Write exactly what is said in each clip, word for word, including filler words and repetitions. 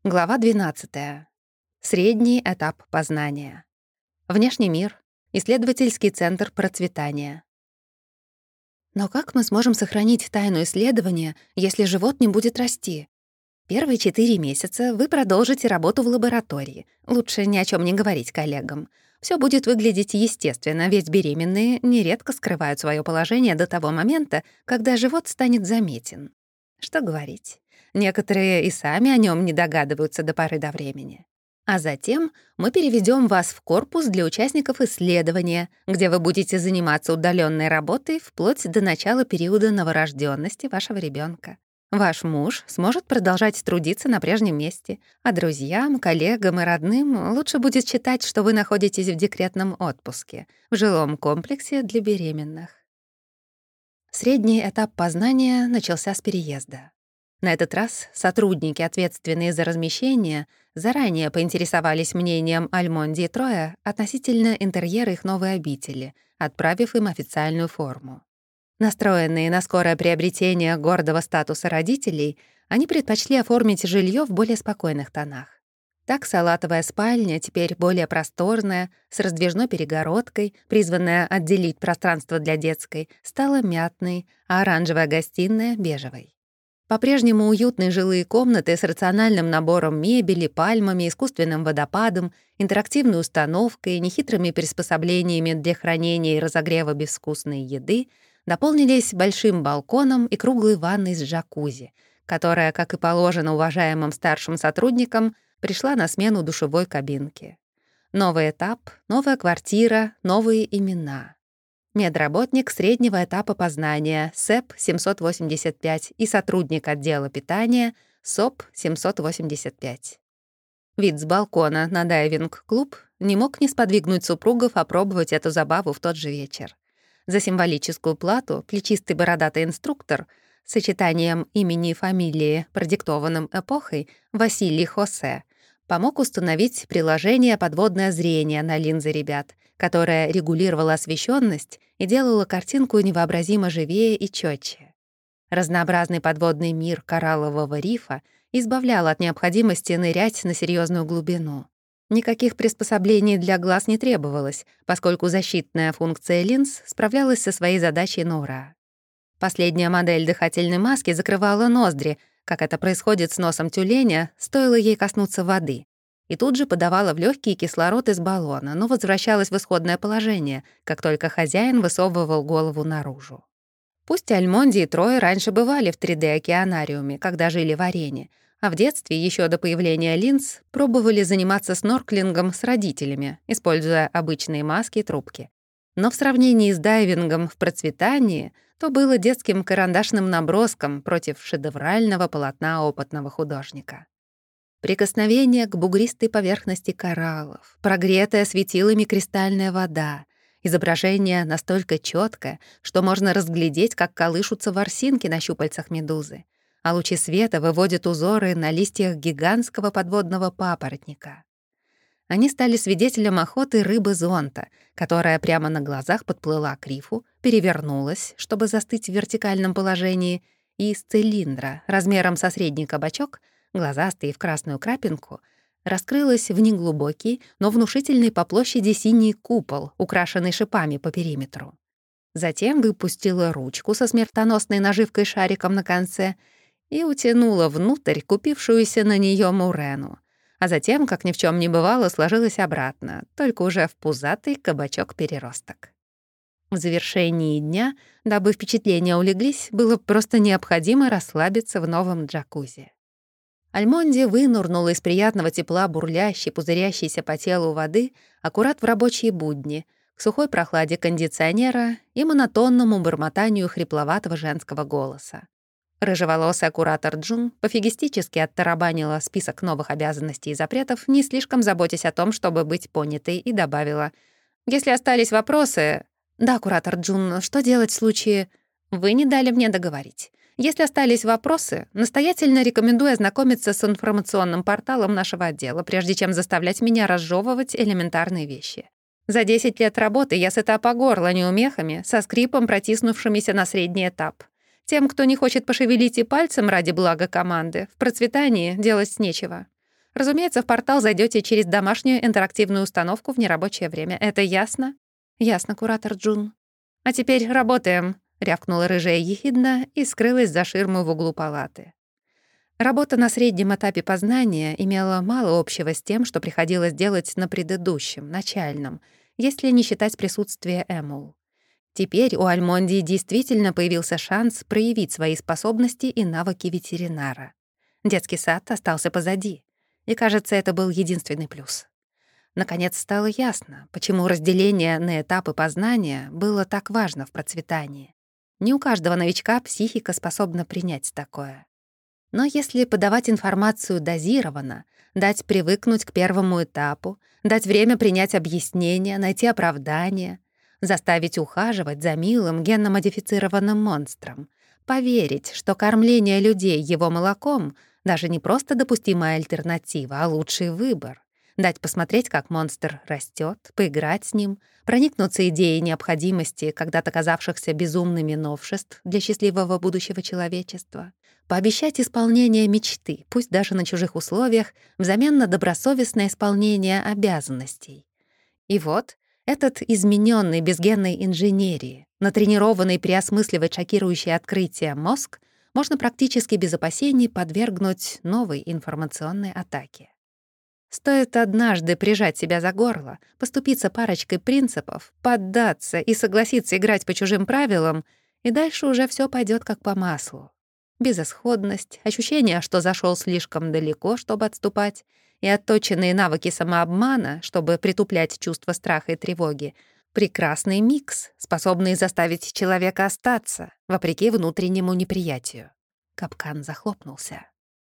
Глава двенадцатая. Средний этап познания. Внешний мир. Исследовательский центр процветания. Но как мы сможем сохранить тайну исследования, если живот не будет расти? Первые четыре месяца вы продолжите работу в лаборатории. Лучше ни о чем не говорить коллегам. Все будет выглядеть естественно, ведь беременные нередко скрывают свое положение до того момента, когда живот станет заметен. Что говорить? Некоторые и сами о нем не догадываются до поры до времени. А затем мы переведем вас в корпус для участников исследования, где вы будете заниматься удаленной работой вплоть до начала периода новорожденности вашего ребенка. Ваш муж сможет продолжать трудиться на прежнем месте, а друзьям, коллегам и родным лучше будет считать, что вы находитесь в декретном отпуске, в жилом комплексе для беременных. Средний этап познания начался с переезда. На этот раз сотрудники, ответственные за размещение, заранее поинтересовались мнением Альмонди и Троя относительно интерьера их новой обители, отправив им официальную форму. Настроенные на скорое приобретение гордого статуса родителей, они предпочли оформить жилье в более спокойных тонах. Так салатовая спальня, теперь более просторная, с раздвижной перегородкой, призванная отделить пространство для детской, стала мятной, а оранжевая гостиная — бежевой. По-прежнему уютные жилые комнаты с рациональным набором мебели, пальмами, искусственным водопадом, интерактивной установкой, нехитрыми приспособлениями для хранения и разогрева безвкусной еды дополнились большим балконом и круглой ванной с джакузи, которая, как и положено уважаемым старшим сотрудникам, пришла на смену душевой кабинке. Новый этап, новая квартира, новые имена. Медработник среднего этапа познания СЭП семьсот восемьдесят пять и сотрудник отдела питания СОП семьсот восемьдесят пять. Вид с балкона на дайвинг-клуб не мог не сподвигнуть супругов опробовать эту забаву в тот же вечер. За символическую плату плечистый бородатый инструктор с сочетанием имени и фамилии, продиктованным эпохой, Василий Хосе, помог установить приложение «Подводное зрение» на линзы ребят, которое регулировало освещенность и делало картинку невообразимо живее и четче. Разнообразный подводный мир кораллового рифа избавлял от необходимости нырять на серьезную глубину. Никаких приспособлений для глаз не требовалось, поскольку защитная функция линз справлялась со своей задачей на ура. Последняя модель дыхательной маски закрывала ноздри, как это происходит с носом тюленя, стоило ей коснуться воды, и тут же подавала в легкий кислород из баллона, но возвращалась в исходное положение, как только хозяин высовывал голову наружу. Пусть Альмонди и Трой раньше бывали в три дэ-океанариуме, когда жили в Арене, а в детстве, еще до появления линз, пробовали заниматься снорклингом с родителями, используя обычные маски и трубки. Но в сравнении с дайвингом в процветании то было детским карандашным наброском против шедеврального полотна опытного художника. Прикосновение к бугристой поверхности кораллов, прогретая светилами кристальная вода, изображение настолько четкое, что можно разглядеть, как колышутся ворсинки на щупальцах медузы, а лучи света выводят узоры на листьях гигантского подводного папоротника. Они стали свидетелем охоты рыбы-зонта, которая прямо на глазах подплыла к рифу, перевернулась, чтобы застыть в вертикальном положении, и из цилиндра, размером со средний кабачок, глазастый в красную крапинку, раскрылась в неглубокий, но внушительный по площади синий купол, украшенный шипами по периметру. Затем выпустила ручку со смертоносной наживкой шариком на конце и утянула внутрь купившуюся на нее мурену, а затем, как ни в чем не бывало, сложилась обратно, только уже в пузатый кабачок-переросток. В завершении дня, дабы впечатления улеглись, было просто необходимо расслабиться в новом джакузи. Альмонди вынурнула из приятного тепла бурлящей, пузырящейся по телу воды аккурат в рабочие будни, к сухой прохладе кондиционера и монотонному бормотанию хрипловатого женского голоса. Рыжеволосая куратор Джун пофигистически оттарабанила список новых обязанностей и запретов, не слишком заботясь о том, чтобы быть понятой, и добавила: «Если остались вопросы...» «Да, куратор Джун, что делать в случае...» «Вы не дали мне договорить. Если остались вопросы, настоятельно рекомендую ознакомиться с информационным порталом нашего отдела, прежде чем заставлять меня разжевывать элементарные вещи. За десять лет работы я сыта по горло неумехами, со скрипом протиснувшимися на средний этап. Тем, кто не хочет пошевелить и пальцем ради блага команды, в процветании делать нечего. Разумеется, в портал зайдете через домашнюю интерактивную установку в нерабочее время. Это ясно? Ясно, куратор Джун. А теперь работаем, рявкнула рыжая ехидна и скрылась за ширмой в углу палаты. Работа на среднем этапе познания имела мало общего с тем, что приходилось делать на предыдущем, начальном, если не считать присутствие Эмул. Теперь у Альмонди действительно появился шанс проявить свои способности и навыки ветеринара. Детский сад остался позади, и, кажется, это был единственный плюс. Наконец стало ясно, почему разделение на этапы познания было так важно в процветании. Не у каждого новичка психика способна принять такое. Но если подавать информацию дозированно, дать привыкнуть к первому этапу, дать время принять объяснение, найти оправдание, заставить ухаживать за милым генно-модифицированным монстром, поверить, что кормление людей его молоком даже не просто допустимая альтернатива, а лучший выбор, дать посмотреть, как монстр растет, поиграть с ним, проникнуться идеей необходимости когда-то казавшихся безумными новшеств для счастливого будущего человечества, пообещать исполнение мечты, пусть даже на чужих условиях, взамен на добросовестное исполнение обязанностей. И вот этот измененный безгенной инженерии, натренированный переосмысливать шокирующие открытия мозг, можно практически без опасений подвергнуть новой информационной атаке. Стоит однажды прижать себя за горло, поступиться парочкой принципов, поддаться и согласиться играть по чужим правилам, и дальше уже все пойдет как по маслу. Безысходность, ощущение, что зашел слишком далеко, чтобы отступать, и отточенные навыки самообмана, чтобы притуплять чувство страха и тревоги — прекрасный микс, способный заставить человека остаться, вопреки внутреннему неприятию. Капкан захлопнулся.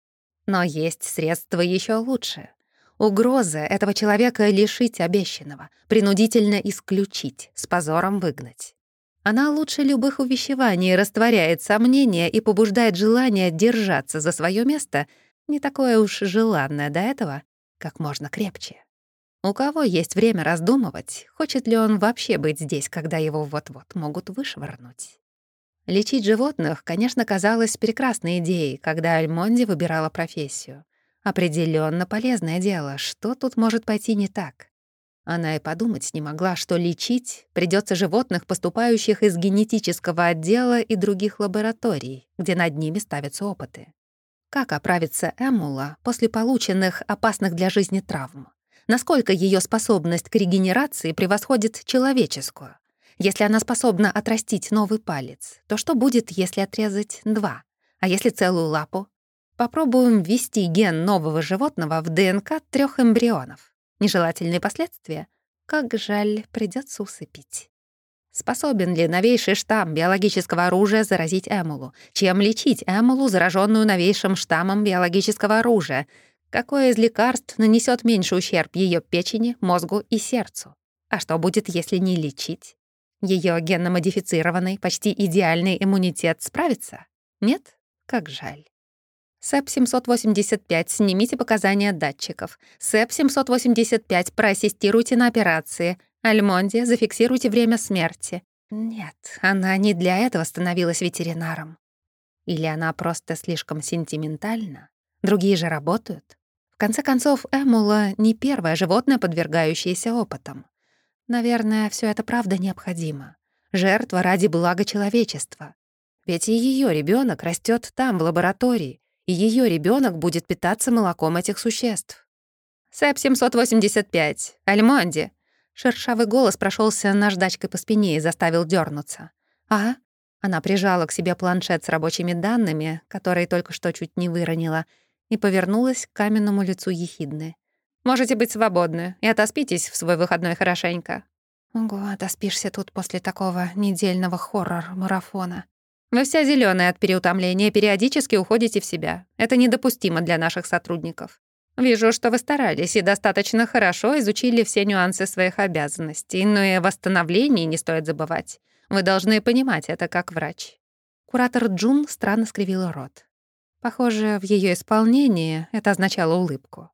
Но есть средства еще лучше. Угроза этого человека лишить обещанного, принудительно исключить, с позором выгнать. Она лучше любых увещеваний растворяет сомнения и побуждает желание держаться за свое место, не такое уж желанное до этого, как можно крепче. У кого есть время раздумывать, хочет ли он вообще быть здесь, когда его вот-вот могут вышвырнуть? Лечить животных, конечно, казалось прекрасной идеей, когда Альмонди выбирала профессию. Определенно полезное дело, что тут может пойти не так? Она и подумать не могла, что лечить придется животных, поступающих из генетического отдела и других лабораторий, где над ними ставятся опыты. Как оправится Эмула после полученных опасных для жизни травм? Насколько ее способность к регенерации превосходит человеческую? Если она способна отрастить новый палец, то что будет, если отрезать два? А если целую лапу? Попробуем ввести ген нового животного в ДНК трех эмбрионов. Нежелательные последствия? Как жаль, придется усыпить. Способен ли новейший штамм биологического оружия заразить Эмулу? Чем лечить Эмулу, зараженную новейшим штаммом биологического оружия? Какое из лекарств нанесет меньший ущерб ее печени, мозгу и сердцу? А что будет, если не лечить? Ее генно-модифицированный, почти идеальный иммунитет справится? Нет? Как жаль. сэп семьсот восемьдесят пять, снимите показания датчиков. сэп семьсот восемьдесят пять, проассистируйте на операции. Альмонди, зафиксируйте время смерти. Нет, она не для этого становилась ветеринаром. Или она просто слишком сентиментальна? Другие же работают. В конце концов, Эмула не первое животное, подвергающееся опытам. Наверное, все это правда необходимо. Жертва ради блага человечества. Ведь и ее ребенок растет там, в лаборатории, и ее ребенок будет питаться молоком этих существ. сэп семьсот восемьдесят пять, Альмонди. Шершавый голос прошелся наждачкой по спине и заставил дернуться. «А?» Она прижала к себе планшет с рабочими данными, который только что чуть не выронила, и повернулась к каменному лицу ехидны. «Можете быть свободны и отоспитесь в свой выходной хорошенько». «Ого, отоспишься тут после такого недельного хоррор-марафона». «Вы вся зелёная от переутомления, периодически уходите в себя. Это недопустимо для наших сотрудников. Вижу, что вы старались и достаточно хорошо изучили все нюансы своих обязанностей, но и о восстановлении не стоит забывать. Вы должны понимать это как врач». Куратор Джун странно скривила рот. Похоже, в её исполнении это означало улыбку.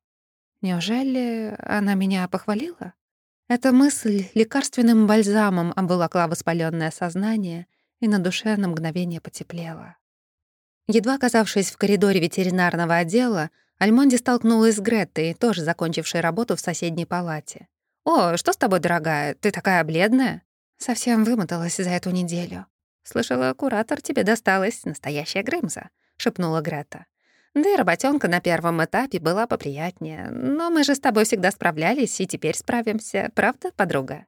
Неужели она меня похвалила? Эта мысль лекарственным бальзамом обволокла воспалённое сознание, и на душе на мгновение потеплело. Едва оказавшись в коридоре ветеринарного отдела, Альмонди столкнулась с Греттой, тоже закончившей работу в соседней палате. «О, что с тобой, дорогая? Ты такая бледная?» «Совсем вымоталась за эту неделю». «Слышала, куратор тебе досталась, настоящая Грымза», — шепнула Грета. «Да и работёнка на первом этапе была поприятнее. Но мы же с тобой всегда справлялись и теперь справимся. Правда, подруга?»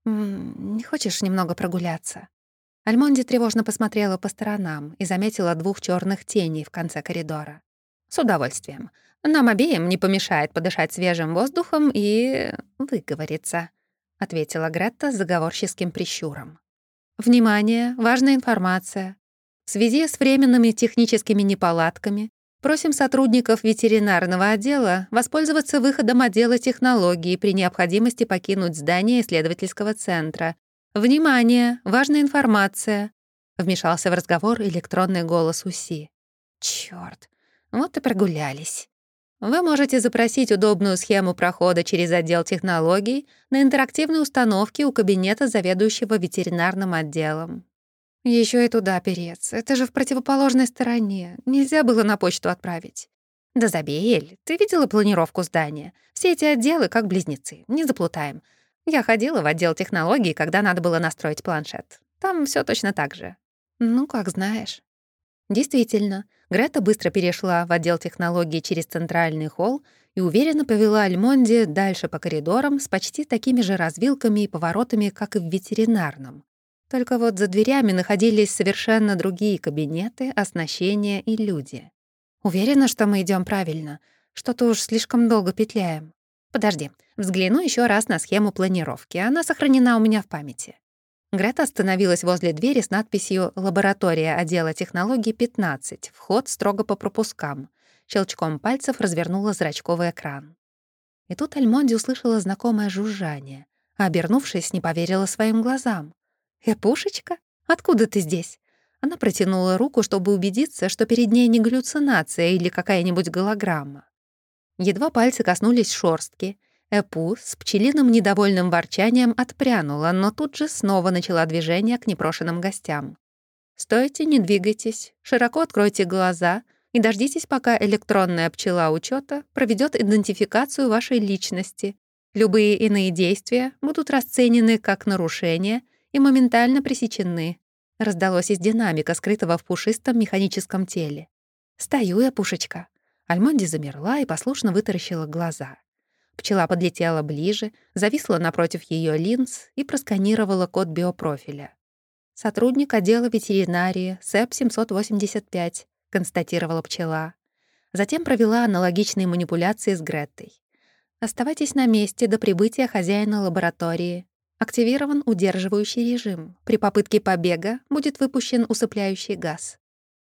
«М, «Не хочешь немного прогуляться?» Альмонди тревожно посмотрела по сторонам и заметила двух чёрных теней в конце коридора. «С удовольствием. Нам обеим не помешает подышать свежим воздухом и выговориться», — ответила Гретта с заговорческим прищуром. «Внимание! Важная информация. В связи с временными техническими неполадками просим сотрудников ветеринарного отдела воспользоваться выходом отдела технологий при необходимости покинуть здание исследовательского центра. Внимание! Важная информация!» Вмешался в разговор электронный голос УСИ. «Чёрт! Вот и прогулялись. Вы можете запросить удобную схему прохода через отдел технологий на интерактивной установке у кабинета заведующего ветеринарным отделом. Еще и туда переться. Это же в противоположной стороне. Нельзя было на почту отправить. Да забей, Эль, ты видела планировку здания? Все эти отделы как близнецы, не заплутаем. Я ходила в отдел технологий, когда надо было настроить планшет. Там все точно так же. Ну, как знаешь. Действительно, Грета быстро перешла в отдел технологий через центральный холл и уверенно повела Альмонди дальше по коридорам с почти такими же развилками и поворотами, как и в ветеринарном. Только вот за дверями находились совершенно другие кабинеты, оснащения и люди. «Уверена, что мы идем правильно. Что-то уж слишком долго петляем. Подожди, взгляну еще раз на схему планировки. Она сохранена у меня в памяти». Грета остановилась возле двери с надписью «Лаборатория отдела технологий пятнадцать. Вход строго по пропускам». Щелчком пальцев развернула зрачковый экран. И тут Альмонди услышала знакомое жужжание, а, обернувшись, не поверила своим глазам. «Эпушечка? Откуда ты здесь?» Она протянула руку, чтобы убедиться, что перед ней не галлюцинация или какая-нибудь голограмма. Едва пальцы коснулись шорстки, Эпу с пчелиным недовольным ворчанием отпрянула, но тут же снова начала движение к непрошенным гостям. «Стойте, не двигайтесь, широко откройте глаза и дождитесь, пока электронная пчела учета проведет идентификацию вашей личности. Любые иные действия будут расценены как нарушения и моментально пресечены», — раздалось из динамика, скрытого в пушистом механическом теле. «Стою я, пушечка». Альмонди замерла и послушно вытаращила глаза. Пчела подлетела ближе, зависла напротив ее линз и просканировала код биопрофиля. «Сотрудник отдела ветеринарии СЭП семьсот восемьдесят пять», — констатировала пчела. Затем провела аналогичные манипуляции с Греттой. «Оставайтесь на месте до прибытия хозяина лаборатории. Активирован удерживающий режим. При попытке побега будет выпущен усыпляющий газ».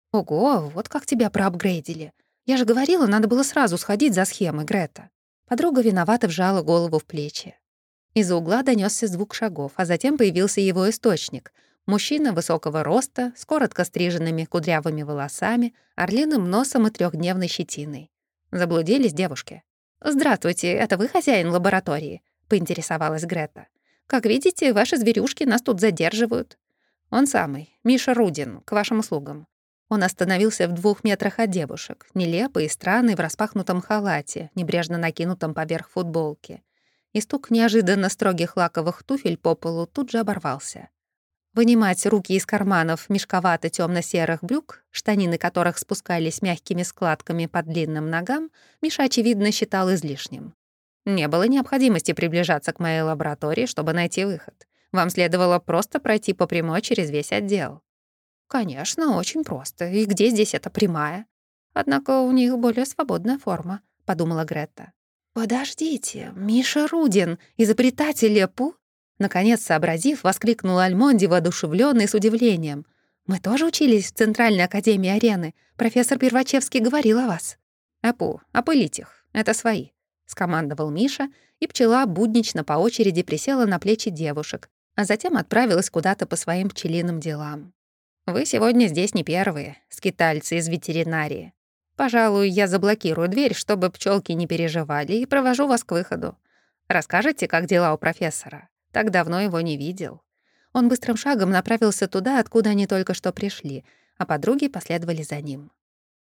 «Ого, вот как тебя проапгрейдили. Я же говорила, надо было сразу сходить за схемой, Грета». Подруга виновато вжала голову в плечи. Из-за угла донёсся звук шагов, а затем появился его источник. Мужчина высокого роста, с коротко стриженными кудрявыми волосами, орлиным носом и трехдневной щетиной. Заблудились девушки. «Здравствуйте, это вы хозяин лаборатории?» — поинтересовалась Грета. «Как видите, ваши зверюшки нас тут задерживают». «Он самый, Миша Рудин, к вашим услугам». Он остановился в двух метрах от девушек, нелепый и странный в распахнутом халате, небрежно накинутом поверх футболки. И стук неожиданно строгих лаковых туфель по полу тут же оборвался. Вынимать руки из карманов мешковато тёмно-серых брюк, штанины которых спускались мягкими складками по длинным ногам, Миша, очевидно, считал излишним. «Не было необходимости приближаться к моей лаборатории, чтобы найти выход. Вам следовало просто пройти по прямой через весь отдел». «Конечно, очень просто. И где здесь эта прямая?» «Однако у них более свободная форма», — подумала Гретта. «Подождите, Миша Рудин, изобретатель Эпу?» Наконец, сообразив, воскликнула Альмонди, воодушевлённый с удивлением. «Мы тоже учились в Центральной академии арены. Профессор Первачевский говорил о вас». «Эпу, опылить их. Это свои», — скомандовал Миша, и пчела буднично по очереди присела на плечи девушек, а затем отправилась куда-то по своим пчелиным делам. «Вы сегодня здесь не первые, скитальцы из ветеринарии. Пожалуй, я заблокирую дверь, чтобы пчелки не переживали, и провожу вас к выходу. Расскажете, как дела у профессора? Так давно его не видел». Он быстрым шагом направился туда, откуда они только что пришли, а подруги последовали за ним.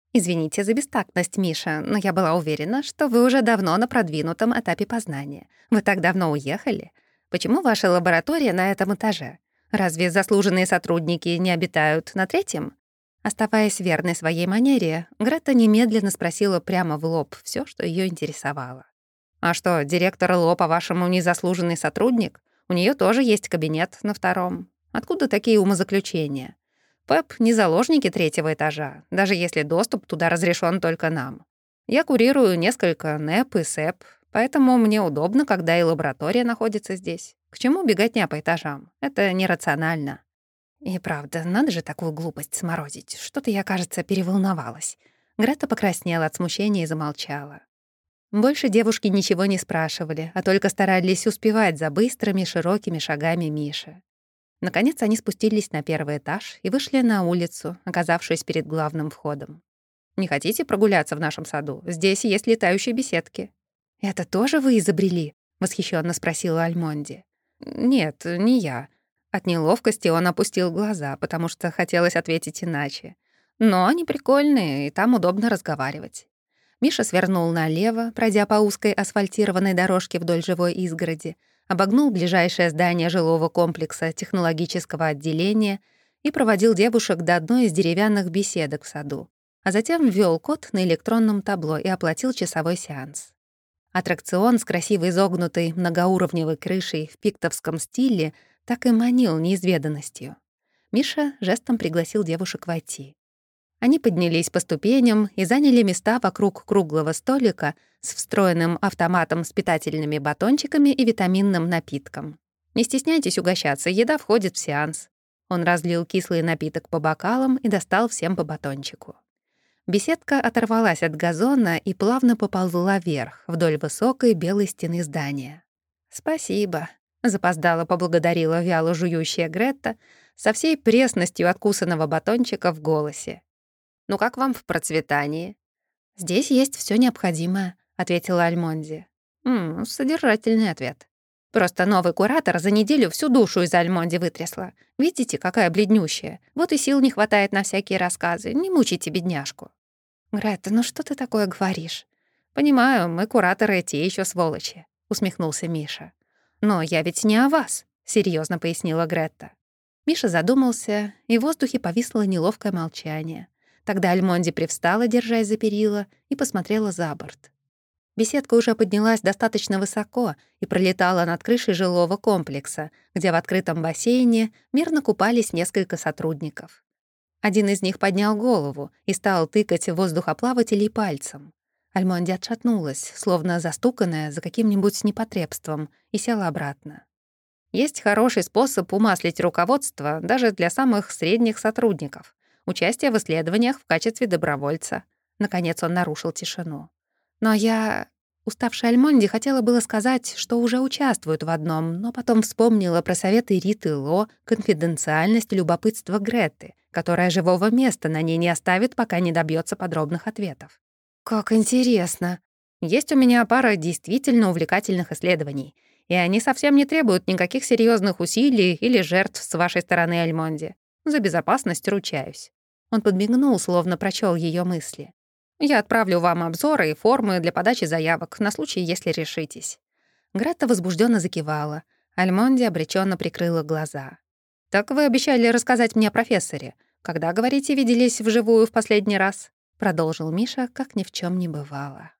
Извините за бестактность, Миша, но я была уверена, что вы уже давно на продвинутом этапе познания. Вы так давно уехали. Почему ваша лаборатория на этом этаже? Разве заслуженные сотрудники не обитают на третьем? Оставаясь верной своей манере, Грета немедленно спросила прямо в лоб все, что ее интересовало. «А что, директор Ло, по-вашему, незаслуженный сотрудник? У нее тоже есть кабинет на втором. Откуда такие умозаключения? ПЭП — не заложники третьего этажа, даже если доступ туда разрешен только нам. Я курирую несколько НЭП и СЭП, поэтому мне удобно, когда и лаборатория находится здесь. К чему беготня по этажам? Это нерационально». И правда, надо же такую глупость сморозить. Что-то я, кажется, переволновалась. Грета покраснела от смущения и замолчала. Больше девушки ничего не спрашивали, а только старались успевать за быстрыми, широкими шагами Миши. Наконец они спустились на первый этаж и вышли на улицу, оказавшись перед главным входом. «Не хотите прогуляться в нашем саду? Здесь есть летающие беседки». «Это тоже вы изобрели?» — восхищенно спросила Альмонди. «Нет, не я». От неловкости он опустил глаза, потому что хотелось ответить иначе. «Но они прикольные, и там удобно разговаривать». Миша свернул налево, пройдя по узкой асфальтированной дорожке вдоль живой изгороди, обогнул ближайшее здание жилого комплекса технологического отделения и проводил девушек до одной из деревянных беседок в саду, а затем ввел код на электронном табло и оплатил часовой сеанс. Аттракцион с красиво изогнутой многоуровневой крышей в пиктовском стиле так и манил неизведанностью. Миша жестом пригласил девушек войти. Они поднялись по ступеням и заняли места вокруг круглого столика с встроенным автоматом с питательными батончиками и витаминным напитком. «Не стесняйтесь угощаться, еда входит в сеанс». Он разлил кислый напиток по бокалам и достал всем по батончику. Беседка оторвалась от газона и плавно поползла вверх, вдоль высокой белой стены здания. «Спасибо», — запоздало поблагодарила вяло жующая Гретта со всей пресностью откусанного батончика в голосе. «Ну как вам в процветании?» «Здесь есть все необходимое», — ответила Альмонди. «М, содержательный ответ. Просто новый куратор за неделю всю душу из Альмонди вытрясла. Видите, какая бледнющая. Вот и сил не хватает на всякие рассказы. Не мучайте бедняжку». «Грета, ну что ты такое говоришь?» «Понимаю, мы кураторы те еще сволочи», — усмехнулся Миша. «Но я ведь не о вас», — серьезно пояснила Гретта. Миша задумался, и в воздухе повисло неловкое молчание. Тогда Альмонди привстала, держась за перила, и посмотрела за борт. Беседка уже поднялась достаточно высоко и пролетала над крышей жилого комплекса, где в открытом бассейне мирно купались несколько сотрудников. Один из них поднял голову и стал тыкать воздухоплавателей пальцем. Альмонди отшатнулась, словно застуканная за каким-нибудь непотребством, и села обратно. Есть хороший способ умаслить руководство даже для самых средних сотрудников. Участие в исследованиях в качестве добровольца. Наконец он нарушил тишину. Но я... Уставшая Альмонди хотела было сказать, что уже участвует в одном, но потом вспомнила про советы Риты Ло, конфиденциальность и любопытство Греты, которая живого места на ней не оставит, пока не добьется подробных ответов. «Как интересно!» «Есть у меня пара действительно увлекательных исследований, и они совсем не требуют никаких серьезных усилий или жертв с вашей стороны, Альмонди. За безопасность ручаюсь». Он подмигнул, словно прочел ее мысли. «Я отправлю вам обзоры и формы для подачи заявок на случай, если решитесь». Гретта возбужденно закивала. Альмонди обреченно прикрыла глаза. «Так вы обещали рассказать мне о профессоре. Когда, говорите, виделись вживую в последний раз?» Продолжил Миша, как ни в чем не бывало.